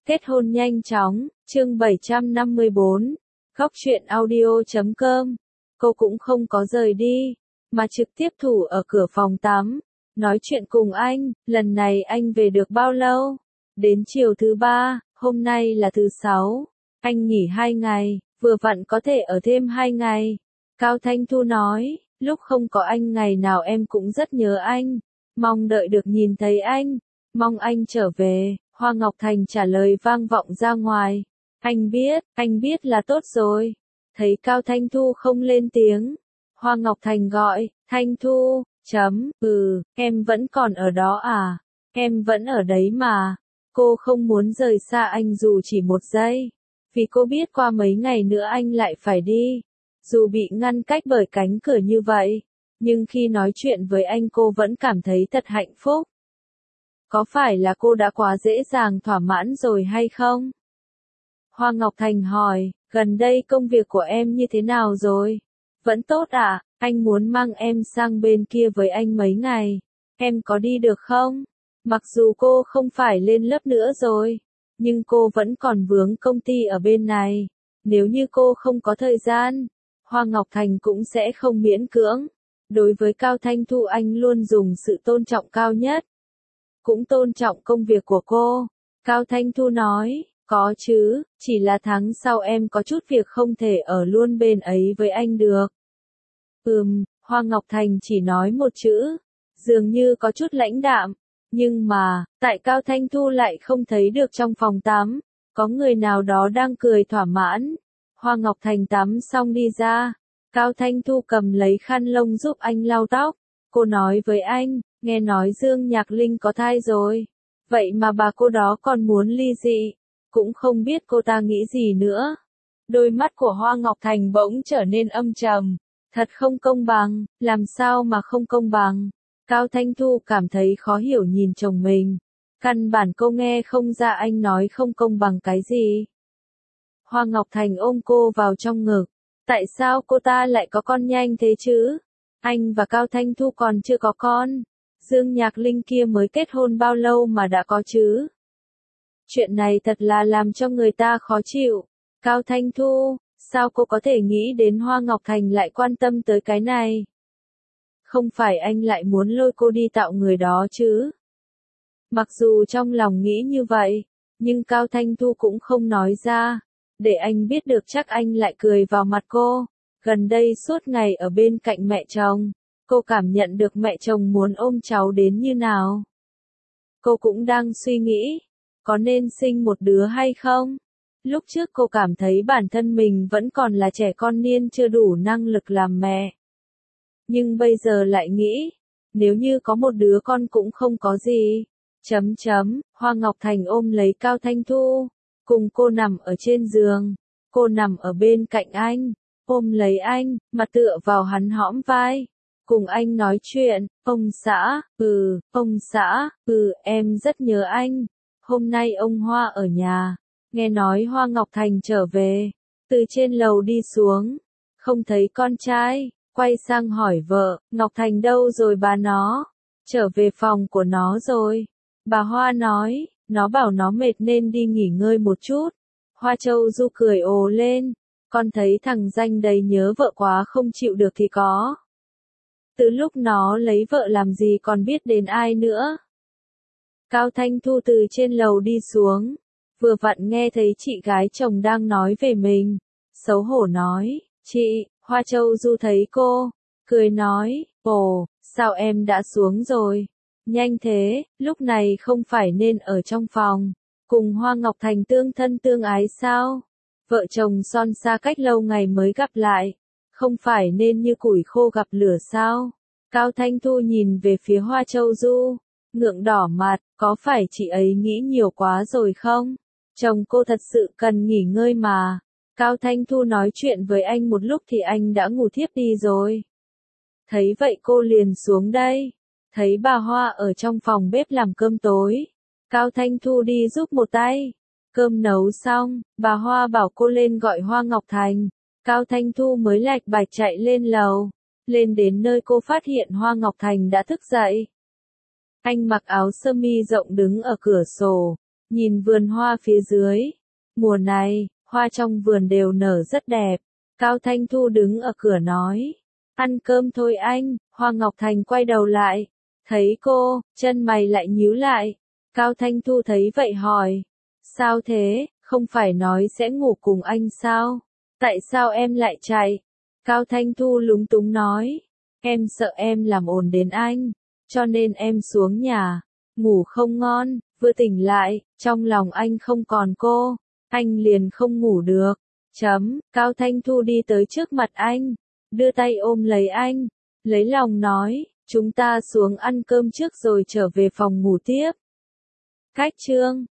Kết hôn nhanh chóng, chương 754, Góc truyện audio.com. Cô cũng không có rời đi, mà trực tiếp thủ ở cửa phòng tắm, nói chuyện cùng anh. Lần này anh về được bao lâu? Đến chiều thứ 3, hôm nay là thứ 6. Anh nghỉ 2 ngày, vừa vặn có thể ở thêm 2 ngày. Cao Thanh Thu nói, lúc không có anh ngày nào em cũng rất nhớ anh, mong đợi được nhìn thấy anh, mong anh trở về. Hoa Ngọc Thành trả lời vang vọng ra ngoài. Anh biết là tốt rồi. Thấy Cao Thanh Thu không lên tiếng, Hoa Ngọc Thành gọi, Thanh Thu, em vẫn còn ở đó à? Em vẫn ở đấy mà. Cô không muốn rời xa anh dù chỉ một giây, vì cô biết qua mấy ngày nữa anh lại phải đi. Dù bị ngăn cách bởi cánh cửa như vậy, nhưng khi nói chuyện với anh cô vẫn cảm thấy thật hạnh phúc. Có phải là cô đã quá dễ dàng thỏa mãn rồi hay không? Hoa Ngọc Thành hỏi, gần đây công việc của em như thế nào rồi? Vẫn tốt à? Anh muốn mang em sang bên kia với anh mấy ngày. Em có đi được không? Mặc dù cô không phải lên lớp nữa rồi, nhưng cô vẫn còn vướng công ty ở bên này. Nếu như cô không có thời gian, Hoa Ngọc Thành cũng sẽ không miễn cưỡng. Đối với Cao Thanh Thu anh luôn dùng sự tôn trọng cao nhất, cũng tôn trọng công việc của cô. Cao Thanh Thu nói, có chứ, chỉ là tháng sau em có chút việc không thể ở luôn bên ấy với anh được. Hoa Ngọc Thành chỉ nói một chữ, dường như có chút lãnh đạm, nhưng mà, tại Cao Thanh Thu lại không thấy được trong phòng tắm, có người nào đó đang cười thỏa mãn. Hoa Ngọc Thành tắm xong đi ra, Cao Thanh Thu cầm lấy khăn lông giúp anh lau tóc. Cô nói với anh, nghe nói Dương Nhạc Linh có thai rồi. Vậy mà bà cô đó còn muốn ly dị. Cũng không biết cô ta nghĩ gì nữa. Đôi mắt của Hoa Ngọc Thành bỗng trở nên âm trầm. Thật không công bằng, làm sao mà không công bằng? Cao Thanh Thu cảm thấy khó hiểu nhìn chồng mình. Căn bản cô nghe không ra anh nói không công bằng cái gì. Hoa Ngọc Thành ôm cô vào trong ngực. Tại sao cô ta lại có con nhanh thế chứ? Anh và Cao Thanh Thu còn chưa có con. Dương Nhạc Linh kia mới kết hôn bao lâu mà đã có chứ? Chuyện này thật là làm cho người ta khó chịu. Cao Thanh Thu, sao cô có thể nghĩ đến Hoa Ngọc Thành lại quan tâm tới cái này? Không phải anh lại muốn lôi cô đi tạo người đó chứ? Mặc dù trong lòng nghĩ như vậy, nhưng Cao Thanh Thu cũng không nói ra, để anh biết được chắc anh lại cười vào mặt cô. Gần đây suốt ngày ở bên cạnh mẹ chồng, cô cảm nhận được mẹ chồng muốn ôm cháu đến như nào. Cô cũng đang suy nghĩ, có nên sinh một đứa hay không? Lúc trước cô cảm thấy bản thân mình vẫn còn là trẻ con niên chưa đủ năng lực làm mẹ. Nhưng bây giờ lại nghĩ, nếu như có một đứa con cũng không có gì. Hoa Ngọc Thành ôm lấy Cao Thanh Thu, cùng cô nằm ở trên giường. Cô nằm ở bên cạnh anh, ôm lấy anh, mặt tựa vào hắn hõm vai. Cùng anh nói chuyện, ông xã, em rất nhớ anh. Hôm nay ông Hoa ở nhà, nghe nói Hoa Ngọc Thành trở về, từ trên lầu đi xuống, không thấy con trai, quay sang hỏi vợ, Ngọc Thành đâu rồi bà nó? Trở về phòng của nó rồi. Bà Hoa nói, nó bảo nó mệt nên đi nghỉ ngơi một chút. Hoa Châu Du cười ồ lên, con thấy thằng danh đấy nhớ vợ quá không chịu được thì có. Từ lúc nó lấy vợ làm gì còn biết đến ai nữa. Cao Thanh Thu từ trên lầu đi xuống, vừa vặn nghe thấy chị gái chồng đang nói về mình. Xấu hổ nói, chị, Hoa Châu Du thấy cô, cười nói, ồ, sao em đã xuống rồi? Nhanh thế, lúc này không phải nên ở trong phòng, cùng Hoa Ngọc Thành tương thân tương ái sao? Vợ chồng son xa cách lâu ngày mới gặp lại, không phải nên như củi khô gặp lửa sao? Cao Thanh Thu nhìn về phía Hoa Châu Du, ngượng đỏ mặt, có phải chị ấy nghĩ nhiều quá rồi không? Chồng cô thật sự cần nghỉ ngơi mà. Cao Thanh Thu nói chuyện với anh một lúc thì anh đã ngủ thiếp đi rồi. Thấy vậy cô liền xuống đây. Thấy bà Hoa ở trong phòng bếp làm cơm tối. Cao Thanh Thu đi giúp một tay. Cơm nấu xong, bà Hoa bảo cô lên gọi Hoa Ngọc Thành. Cao Thanh Thu mới lạch bạch chạy lên lầu. Lên đến nơi cô phát hiện Hoa Ngọc Thành đã thức dậy. Anh mặc áo sơ mi rộng đứng ở cửa sổ, nhìn vườn hoa phía dưới. Mùa này, hoa trong vườn đều nở rất đẹp. Cao Thanh Thu đứng ở cửa nói. Ăn cơm thôi anh, Hoa Ngọc Thành quay đầu lại. Thấy cô, chân mày lại nhíu lại. Cao Thanh Thu thấy vậy hỏi. Sao thế, không phải nói sẽ ngủ cùng anh sao? Tại sao em lại chạy? Cao Thanh Thu lúng túng nói. Em sợ em làm ồn đến anh, cho nên em xuống nhà. Ngủ không ngon, vừa tỉnh lại, trong lòng anh không còn cô. Anh liền không ngủ được. Cao Thanh Thu đi tới trước mặt anh, đưa tay ôm lấy anh, lấy lòng nói, chúng ta xuống ăn cơm trước rồi trở về phòng ngủ tiếp. Cách chương